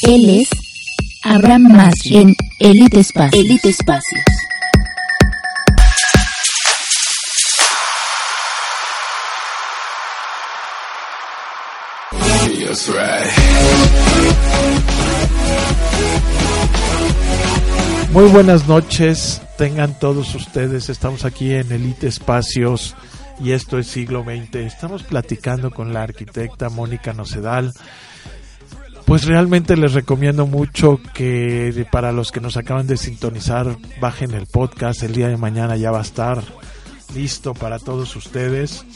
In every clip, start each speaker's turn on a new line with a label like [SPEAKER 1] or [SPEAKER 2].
[SPEAKER 1] Él es Abraham Masri en Elite Espacios. Elite Espacios.
[SPEAKER 2] That's right.
[SPEAKER 3] Muy buenas noches, tengan todos ustedes. Estamos aquí en Elite Espacios y esto es Siglo XX. Estamos platicando con la arquitecta Mónica Nocedal. Pues realmente les recomiendo mucho que para los que nos acaban de sintonizar, bajen el podcast. El día de mañana ya va a estar listo para todos ustedes.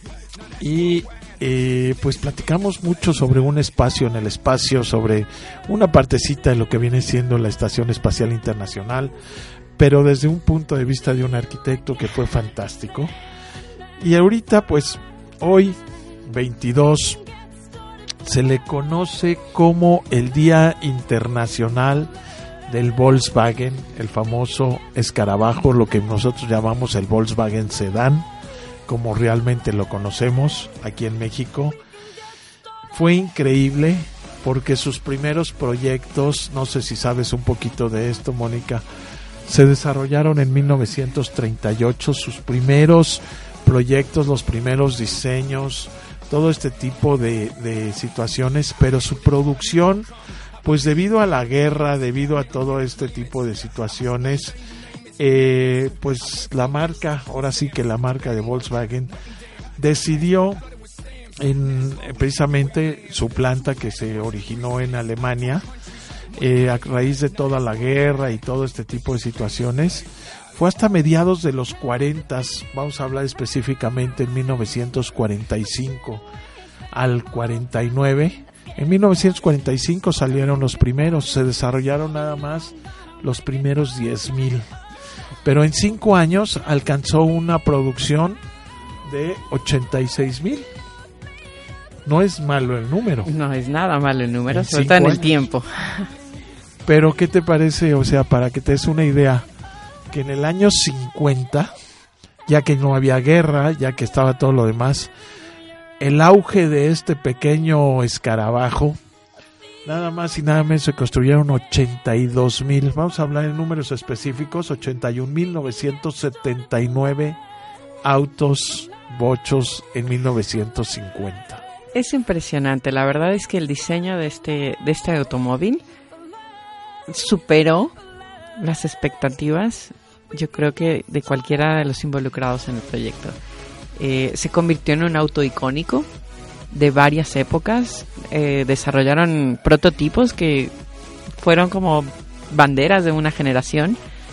[SPEAKER 3] Y pues platicamos mucho sobre un espacio en el espacio, sobre una partecita de lo que viene siendo la Estación Espacial Internacional, pero desde un punto de vista de un arquitecto que fue fantástico. Y ahorita, pues hoy, 22, se le conoce como el Día Internacional del Volkswagen, el famoso escarabajo, lo que nosotros llamamos el Volkswagen Sedán, como realmente lo conocemos aquí en México. Fue increíble porque sus primeros proyectos, no sé si sabes un poquito de esto, Mónica, se desarrollaron en 1938, sus primeros proyectos, los primeros diseños, todo este tipo de situaciones, pero su producción, pues debido a la guerra, debido a todo este tipo de situaciones, pues la marca, ahora sí que la marca de Volkswagen decidió precisamente su planta que se originó en Alemania, a raíz de toda la guerra y todo este tipo de situaciones, fue hasta mediados de los 40, vamos a hablar específicamente en 1945 al 49. En 1945 salieron los primeros, se desarrollaron nada más los primeros 10,000. Pero en 5 años alcanzó una producción de 86,000. No es malo el número.
[SPEAKER 4] No es nada malo el número, sobre todo en el tiempo.
[SPEAKER 3] Pero ¿qué te parece? O sea, para que te des una idea, que en el año 50, ya que no había guerra, ya que estaba todo lo demás, el auge de este pequeño escarabajo, nada más y nada menos se construyeron 82,000. Vamos a hablar en números específicos, 81,979 autos bochos en 1950.
[SPEAKER 4] Es impresionante, la verdad es que el diseño de este automóvil superó las expectativas, yo creo que de cualquiera de los involucrados en el proyecto. Se convirtió en un auto icónico de varias épocas. Desarrollaron prototipos que fueron como banderas de una generación.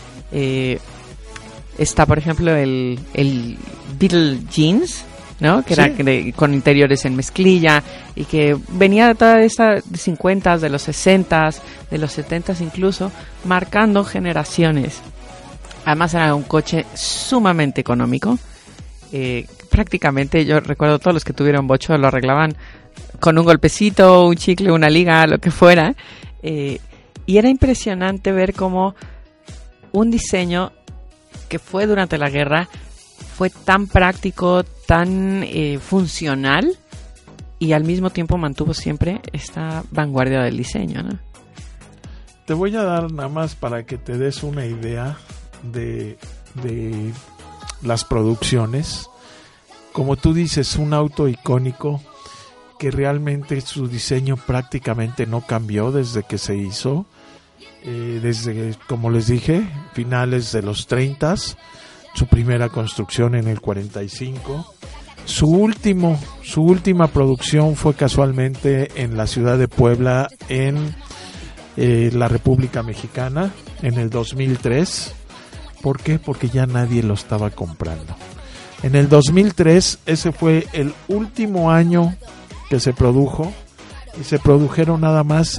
[SPEAKER 4] Está, por ejemplo, el Beetle Jeans, ¿no? Que era con interiores en mezclilla y que venía de toda esta de 50s, de los 60s, de los 70s incluso, marcando generaciones. Además era un coche sumamente económico. Prácticamente yo recuerdo todos los que tuvieron bocho lo arreglaban con un golpecito, un chicle, una liga, lo que fuera. Y era impresionante ver cómo un diseño que fue durante la guerra fue tan práctico, tan funcional y al mismo tiempo mantuvo siempre esta vanguardia del diseño, ¿no?
[SPEAKER 3] Te voy a dar nada más para que te des una idea de las producciones. Como tú dices, un auto icónico que realmente su diseño prácticamente no cambió desde que se hizo, desde, como les dije, finales de los 30s, su primera construcción en el 45. Su última producción fue casualmente en la ciudad de Puebla, en la República Mexicana, en el 2003. ¿Por qué? Porque ya nadie lo estaba comprando. En el 2003, ese fue el último año que se produjo, y se produjeron nada más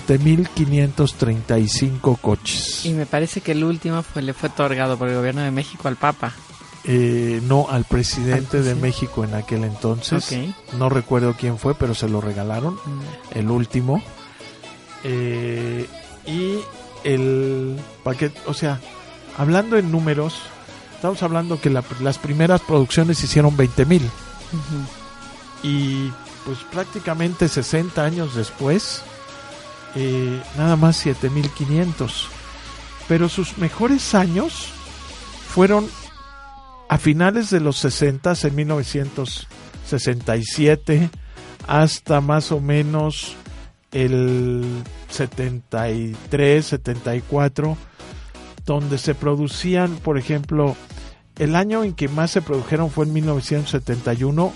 [SPEAKER 3] 7,535 coches.
[SPEAKER 4] Y me parece que el último le fue otorgado por el gobierno de México al Papa.
[SPEAKER 3] No, al presidente de México en aquel entonces.
[SPEAKER 4] Okay.
[SPEAKER 3] No recuerdo quién fue, pero se lo regalaron, el último. Y el paquete, o sea, hablando en números, estamos hablando que las primeras producciones hicieron 20,000. Y pues prácticamente 60 años después nada más 7,500. Pero sus mejores años fueron a finales de los 60, en 1967, hasta más o menos el 73, 74, donde se producían, por ejemplo, el año en que más se produjeron fue en 1971,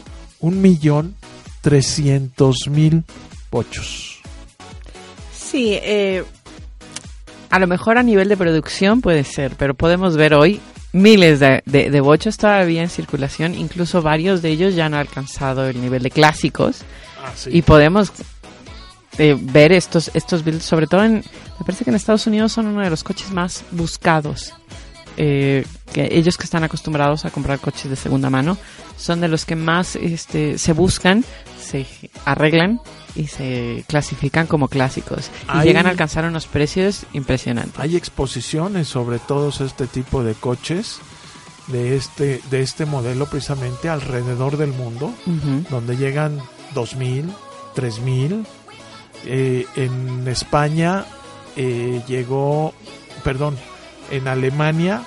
[SPEAKER 3] 1,300,000 bochos.
[SPEAKER 4] Sí, a lo mejor a nivel de producción puede ser, pero podemos ver hoy miles de bochos todavía en circulación, incluso varios de ellos ya han alcanzado el nivel de clásicos.
[SPEAKER 3] Sí.
[SPEAKER 4] Y podemos ver estos builds, sobre todo me parece que en Estados Unidos son uno de los coches más buscados. Que ellos que están acostumbrados a comprar coches de segunda mano son de los que más se buscan, se arreglan y se clasifican como clásicos y llegan a alcanzar unos precios impresionantes. Hay
[SPEAKER 3] exposiciones sobre todos este tipo de coches de este modelo precisamente alrededor del mundo, donde llegan 2,000, 3,000. En España en Alemania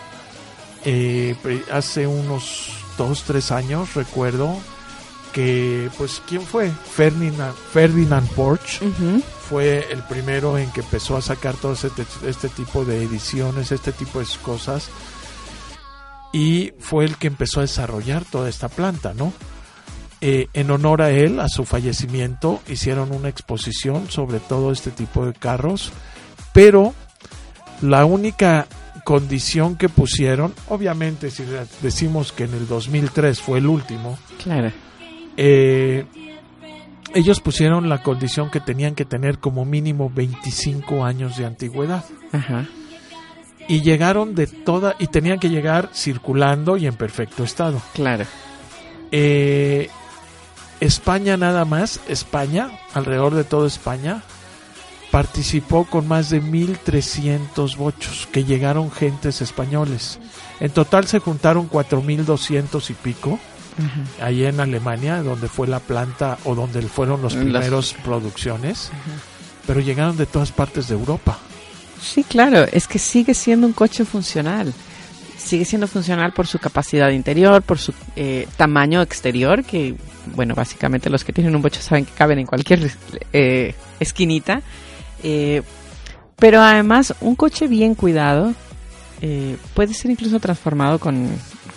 [SPEAKER 3] hace unos 2-3 años recuerdo que, pues, ¿quién fue? Ferdinand Porsche fue el primero en que empezó a sacar todo este tipo de ediciones, este tipo de cosas, y fue el que empezó a desarrollar toda esta planta, ¿no? En honor a él, a su fallecimiento, hicieron una exposición sobre todo este tipo de carros, pero la única condición que pusieron, obviamente si decimos que en el 2003 fue el último,
[SPEAKER 4] claro,
[SPEAKER 3] ellos pusieron la condición que tenían que tener como mínimo 25 años de antigüedad.
[SPEAKER 4] Ajá.
[SPEAKER 3] Y llegaron y tenían que llegar circulando y en perfecto estado.
[SPEAKER 4] Claro.
[SPEAKER 3] España nada más, alrededor de toda España, participó con más de 1,300 bochos que llegaron gentes españoles. En total se juntaron 4,200 y pico, allí en Alemania, donde fue la planta o donde fueron los primeros producciones, pero llegaron de todas partes de Europa.
[SPEAKER 4] Sí, claro, es que sigue siendo un coche funcional. Sigue siendo funcional por su capacidad interior, por su tamaño exterior, que, bueno, básicamente los que tienen un bocho saben que caben en cualquier esquinita. Pero además, un coche bien cuidado puede ser incluso transformado con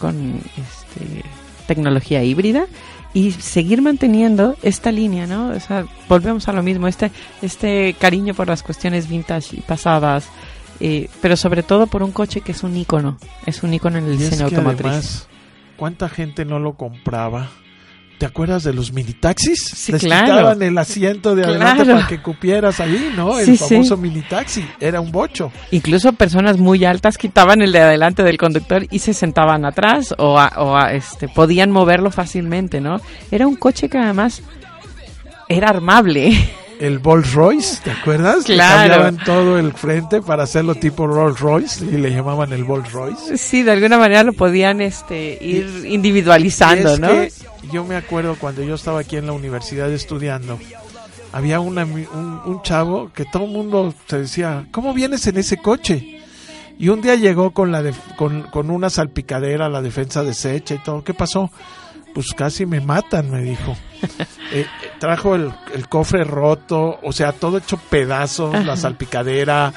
[SPEAKER 4] tecnología híbrida y seguir manteniendo esta línea, ¿no? O sea, volvemos a lo mismo, este cariño por las cuestiones vintage y pasadas. Pero sobre todo por un coche que es un ícono en el diseño automotriz.
[SPEAKER 3] Además, ¿cuánta gente no lo compraba? ¿Te acuerdas de los mini taxis?
[SPEAKER 4] Sí,
[SPEAKER 3] les
[SPEAKER 4] claro.
[SPEAKER 3] quitaban el asiento de adelante para que cupieras ahí, ¿no? El famoso mini taxi, era un bocho.
[SPEAKER 4] Incluso personas muy altas quitaban el de adelante del conductor y se sentaban atrás podían moverlo fácilmente, ¿no? Era un coche que además era armable.
[SPEAKER 3] El Rolls Royce, ¿te acuerdas?
[SPEAKER 4] Claro.
[SPEAKER 3] Le cambiaban todo el frente para hacerlo tipo Rolls Royce y le llamaban el Rolls Royce.
[SPEAKER 4] Sí, de alguna manera lo podían ir individualizando, ¿no?
[SPEAKER 3] Que yo me acuerdo cuando yo estaba aquí en la universidad estudiando, había un chavo que todo el mundo se decía, ¿cómo vienes en ese coche? Y un día llegó con una salpicadera, la defensa deshecha y todo. ¿Qué pasó? Pues casi me matan, me dijo. Trajo el cofre roto, o sea, todo hecho pedazos, la salpicadera,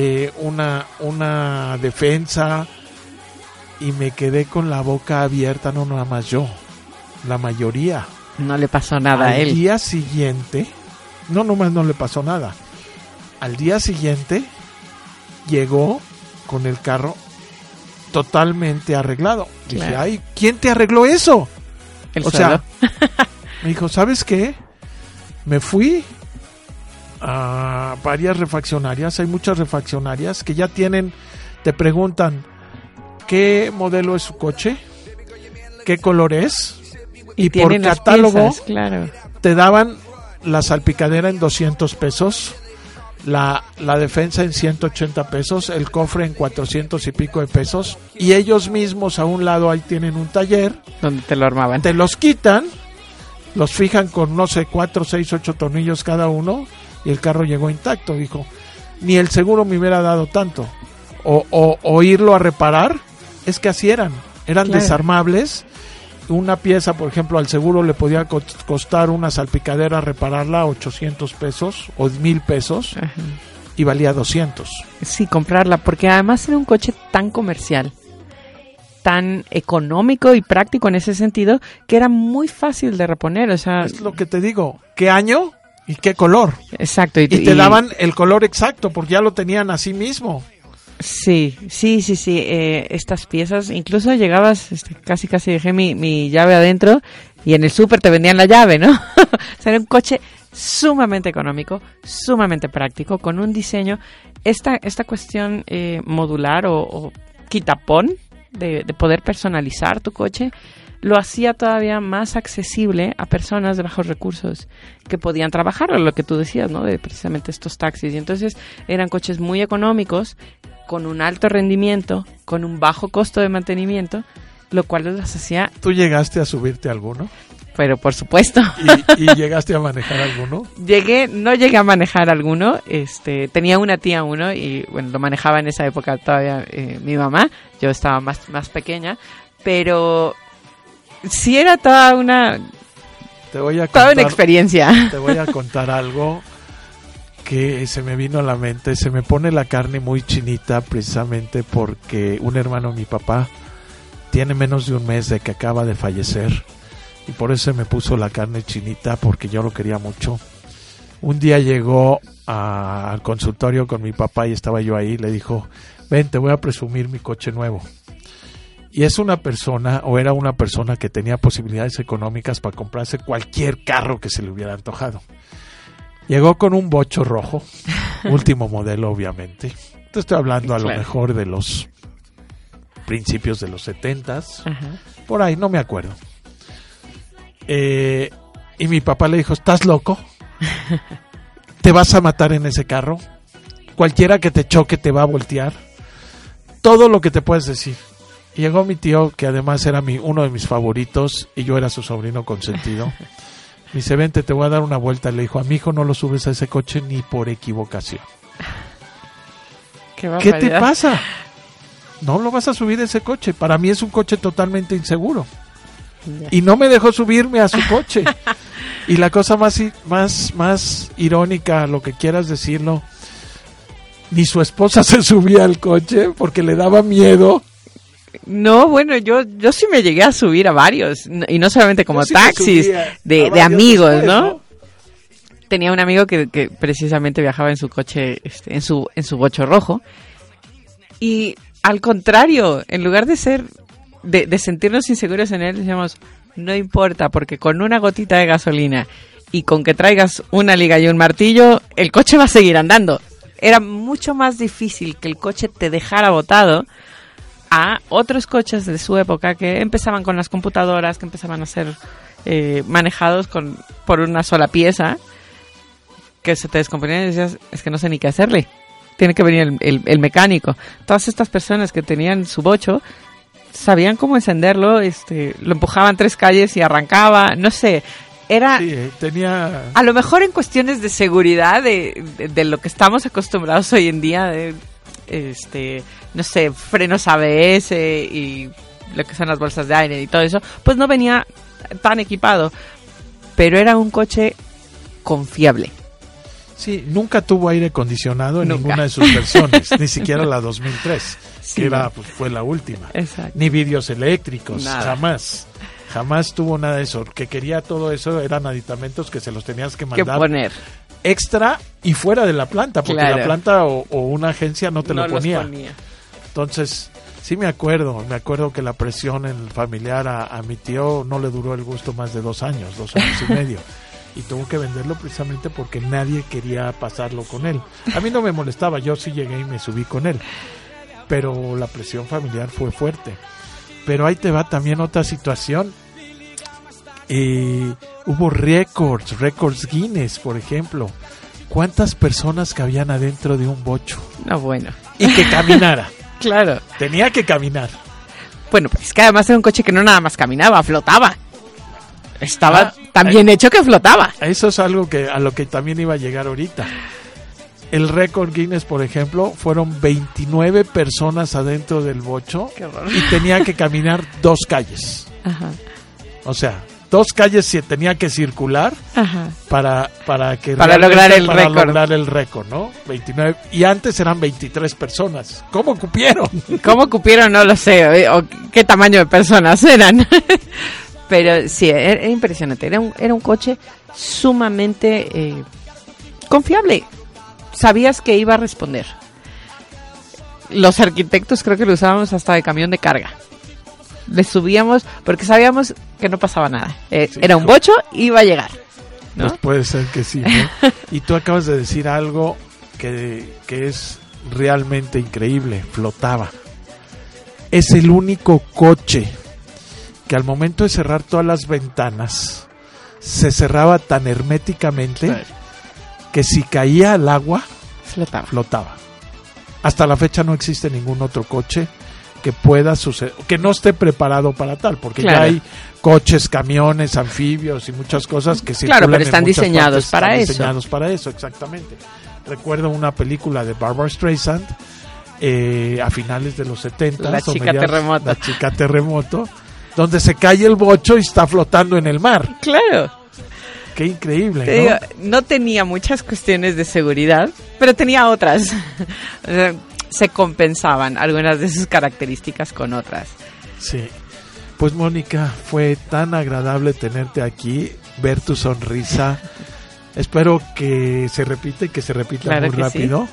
[SPEAKER 3] una defensa, y me quedé con la boca abierta, no nada más yo, la mayoría.
[SPEAKER 4] No le pasó nada a él.
[SPEAKER 3] Al día siguiente, no le pasó nada. Al día siguiente llegó con el carro totalmente arreglado. Claro. Dije, ay, ¿quién te arregló eso?
[SPEAKER 4] O sea,
[SPEAKER 3] me dijo, ¿sabes qué? Me fui a varias refaccionarias, hay muchas refaccionarias que ya te preguntan qué modelo es su coche, qué color es, y por catálogo
[SPEAKER 4] piezas, claro,
[SPEAKER 3] te daban la salpicadera en 200 pesos, la defensa en 180 pesos, el cofre en 400 y pico de pesos, y ellos mismos a un lado ahí tienen un taller
[SPEAKER 4] donde te lo armaban.
[SPEAKER 3] Te los quitan, los fijan con, no sé, 4, 6, 8 tornillos cada uno, y el carro llegó intacto. Dijo, ni el seguro me hubiera dado tanto. O irlo a reparar, es que así eran claro. Desarmables. Una pieza, por ejemplo, al seguro le podía costar una salpicadera repararla 800 pesos o 1,000 pesos. Ajá. Y valía 200.
[SPEAKER 4] Sí, comprarla, porque además era un coche tan comercial, tan económico y práctico en ese sentido, que era muy fácil de reponer. O sea,
[SPEAKER 3] es lo que te digo, ¿qué año y qué color?
[SPEAKER 4] Exacto.
[SPEAKER 3] Y te daban el color exacto, porque ya lo tenían así mismo.
[SPEAKER 4] Sí. Estas piezas, incluso llegabas, casi dejé mi llave adentro y en el súper te vendían la llave, ¿no? O sea, era un coche sumamente económico, sumamente práctico, con un diseño, esta cuestión modular o quitapón de poder personalizar tu coche, lo hacía todavía más accesible a personas de bajos recursos que podían trabajar, lo que tú decías, ¿no? De precisamente estos taxis. Y entonces eran coches muy económicos, con un alto rendimiento, con un bajo costo de mantenimiento, lo cual los hacía...
[SPEAKER 3] ¿Tú llegaste a subirte a alguno?
[SPEAKER 4] Pero por supuesto.
[SPEAKER 3] ¿Y llegaste a manejar alguno?
[SPEAKER 4] No llegué a manejar alguno. Tenía una tía uno y bueno, lo manejaba en esa época todavía mi mamá. Yo estaba más pequeña, pero sí era toda una experiencia.
[SPEAKER 3] Te voy a contar algo que se me vino a la mente. Se me pone la carne muy chinita precisamente porque un hermano de mi papá tiene menos de un mes de que acaba de fallecer. Y por eso se me puso la carne chinita, porque yo lo quería mucho. Un día llegó al consultorio con mi papá y estaba yo ahí. Le dijo, ven, te voy a presumir mi coche nuevo. Y es una persona, o era una persona que tenía posibilidades económicas para comprarse cualquier carro que se le hubiera antojado. Llegó con un bocho rojo, último modelo obviamente. Te estoy hablando a lo mejor de los principios de los 70s. Ajá. Por ahí, no me acuerdo. Y mi papá le dijo, ¿estás loco? ¿Te vas a matar en ese carro? Cualquiera que te choque te va a voltear. Todo lo que te puedes decir. Y llegó mi tío, que además era uno de mis favoritos, y yo era su sobrino consentido. Me dice, vente, te voy a dar una vuelta. Le dijo, a mi hijo no lo subes a ese coche ni por equivocación. ¿Qué te pasa? No lo vas a subir a ese coche. Para mí es un coche totalmente inseguro. Y no me dejó subirme a su coche. Y la cosa más irónica, lo que quieras decirlo, ni su esposa se subía al coche porque le daba miedo.
[SPEAKER 4] No, bueno, yo sí me llegué a subir a varios, y no solamente como taxis, de amigos, después, ¿no? Tenía un amigo que precisamente viajaba en su coche, en su bocho rojo, y al contrario, en lugar de sentirnos inseguros en él, decíamos, no importa, porque con una gotita de gasolina y con que traigas una liga y un martillo, el coche va a seguir andando. Era mucho más difícil que el coche te dejara botado a otros coches de su época que empezaban con las computadoras, que empezaban a ser manejados por una sola pieza, que se te descomponían y decías, es que no sé ni qué hacerle, tiene que venir el mecánico. Todas estas personas que tenían su bocho sabían cómo encenderlo, lo empujaban 3 calles y arrancaba, no sé, era... Sí,
[SPEAKER 3] tenía...
[SPEAKER 4] A lo mejor en cuestiones de seguridad, de lo que estamos acostumbrados hoy en día, no sé, frenos ABS y lo que son las bolsas de aire y todo eso, pues no venía tan equipado, pero era un coche confiable.
[SPEAKER 3] Sí, nunca tuvo aire acondicionado en ninguna de sus versiones, ni siquiera la 2003, sí, que fue la última.
[SPEAKER 4] Exacto.
[SPEAKER 3] Ni vidrios eléctricos,
[SPEAKER 4] nada.
[SPEAKER 3] Jamás tuvo nada de eso. Que quería todo eso eran aditamentos que se los tenías que mandar.
[SPEAKER 4] Poner.
[SPEAKER 3] Extra y fuera de la planta, porque
[SPEAKER 4] claro,
[SPEAKER 3] la planta o una agencia no lo ponía.
[SPEAKER 4] Los ponía.
[SPEAKER 3] Entonces, sí me acuerdo que la presión en el familiar a mi tío no le duró el gusto más de 2 años y medio. Y tuvo que venderlo precisamente porque nadie quería pasarlo con él. A mí no me molestaba, yo sí llegué y me subí con él. Pero la presión familiar fue fuerte. Pero ahí te va también otra situación. Hubo récords Guinness, por ejemplo. ¿Cuántas personas cabían adentro de un bocho?
[SPEAKER 4] No, bueno.
[SPEAKER 3] Y que caminara.
[SPEAKER 4] Claro.
[SPEAKER 3] Tenía que caminar.
[SPEAKER 4] Bueno, pues es que además era un coche que no nada más caminaba, flotaba. estaba tan bien hecho que flotaba.
[SPEAKER 3] Eso es algo a lo que también iba a llegar ahorita. El récord Guinness, por ejemplo, fueron 29 personas adentro del bocho y tenía que caminar 2 calles.
[SPEAKER 4] Ajá.
[SPEAKER 3] O sea, 2 calles se tenía que circular.
[SPEAKER 4] Ajá.
[SPEAKER 3] para
[SPEAKER 4] lograr el
[SPEAKER 3] récord, ¿no? 29, y antes eran 23 personas. ¿Cómo cupieron?
[SPEAKER 4] ¿Cómo cupieron? No lo sé, o qué tamaño de personas eran. Pero sí, era impresionante. Era un coche sumamente confiable. Sabías que iba a responder. Los arquitectos creo que lo usábamos hasta de camión de carga. Le subíamos porque sabíamos que no pasaba nada. Era un bocho y iba a llegar, ¿no?
[SPEAKER 3] Pues puede ser que sí, ¿no? Y tú acabas de decir algo que es realmente increíble. Flotaba. Es el único coche que al momento de cerrar todas las ventanas se cerraba tan herméticamente que si caía al agua flotaba. Hasta la fecha no existe ningún otro coche que pueda suceder, que no esté preparado para tal, porque ya hay coches, camiones, anfibios y muchas cosas que circulan.
[SPEAKER 4] Claro, pero están diseñados para eso.
[SPEAKER 3] Diseñados para eso, exactamente. Recuerdo una película de Barbra Streisand a finales de los 70,
[SPEAKER 4] La chica terremoto,
[SPEAKER 3] donde se cae el bocho y está flotando en el mar.
[SPEAKER 4] Claro.
[SPEAKER 3] Qué increíble,
[SPEAKER 4] ¿no? Digo, no tenía muchas cuestiones de seguridad, pero tenía otras. Se compensaban algunas de sus características con otras.
[SPEAKER 3] Sí. Pues Mónica, fue tan agradable tenerte aquí, ver tu sonrisa. Espero que se repita y que se repita muy rápido.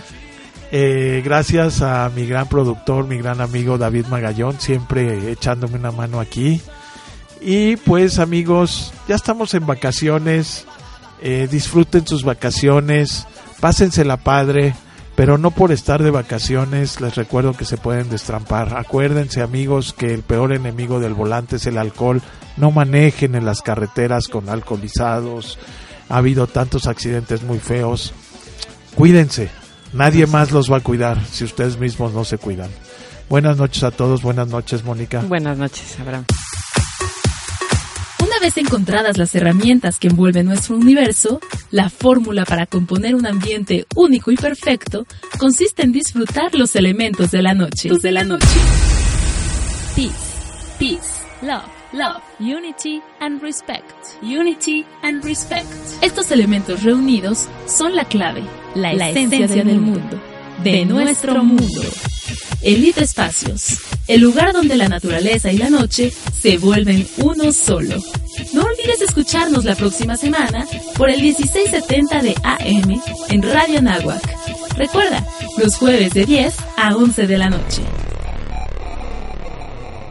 [SPEAKER 3] Sí. Gracias a mi gran productor, mi gran amigo David Magallón, siempre echándome una mano aquí. Y pues amigos, ya estamos en vacaciones, disfruten sus vacaciones, pásensela padre. Pero no por estar de vacaciones, les recuerdo que se pueden destrampar. Acuérdense, amigos, que el peor enemigo del volante es el alcohol. No manejen en las carreteras con alcoholizados. Ha habido tantos accidentes muy feos. Cuídense. Nadie más los va a cuidar si ustedes mismos no se cuidan. Buenas noches a todos. Buenas noches, Mónica.
[SPEAKER 4] Buenas noches, Abraham.
[SPEAKER 1] Una vez encontradas las herramientas que envuelven nuestro universo, la fórmula para componer un ambiente único y perfecto consiste en disfrutar los elementos de la noche. Peace, peace, love, love, unity and respect. Unity and respect. Estos elementos reunidos son la clave, la esencia del mundo, de nuestro mundo. Elite Espacios, el lugar donde la naturaleza y la noche se vuelven uno solo. No olvides escucharnos la próxima semana por el 1670 de AM en Radio Anáhuac. Recuerda, los jueves de 10 a 11 de la noche.